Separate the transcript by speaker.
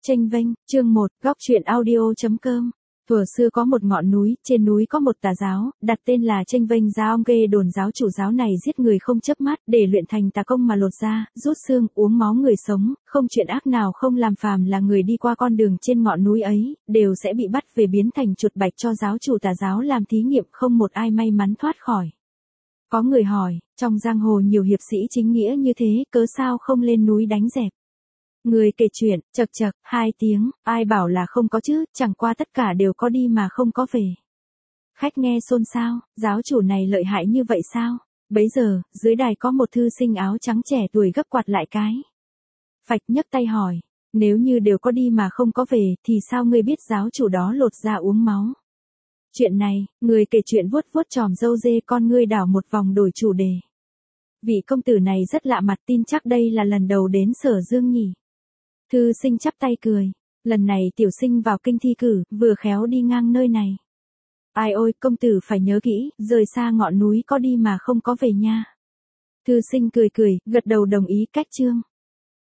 Speaker 1: Chênh vênh, chương 1, góc truyện audio.com. Thuở xưa có một ngọn núi, trên núi có một tà giáo, đặt tên là Chênh vênh giáo. Ông ghê đồn giáo chủ giáo này giết người không chớp mắt, để luyện thành tà công mà lột da, rút xương, uống máu người sống, không chuyện ác nào không làm. Phàm là người đi qua con đường trên ngọn núi ấy, đều sẽ bị bắt về biến thành chuột bạch cho giáo chủ tà giáo làm thí nghiệm, không một ai may mắn thoát khỏi. Có người hỏi, trong giang hồ nhiều hiệp sĩ chính nghĩa như thế, cớ sao không lên núi đánh dẹp? Người kể chuyện, chậc chậc, 2 tiếng, ai bảo là không có chứ, chẳng qua tất cả đều có đi mà không có về. Khách nghe xôn xao, giáo chủ này lợi hại như vậy sao? Bấy giờ, dưới đài có một thư sinh áo trắng trẻ tuổi gấp quạt lại cái. Phạch nhấc tay hỏi, nếu như đều có đi mà không có về, thì sao ngươi biết giáo chủ đó lột da uống máu? Chuyện này, người kể chuyện vuốt vuốt chòm râu dê, con ngươi đảo một vòng đổi chủ đề. Vị công tử này rất lạ mặt, tin chắc đây là lần đầu đến Sở Dương nhỉ? Thư sinh chắp tay cười, lần này tiểu sinh vào kinh thi cử, vừa khéo đi ngang nơi này. Ai ôi, công tử phải nhớ kỹ, rời xa ngọn núi có đi mà không có về nha. Thư sinh cười cười, gật đầu đồng ý. Cách chương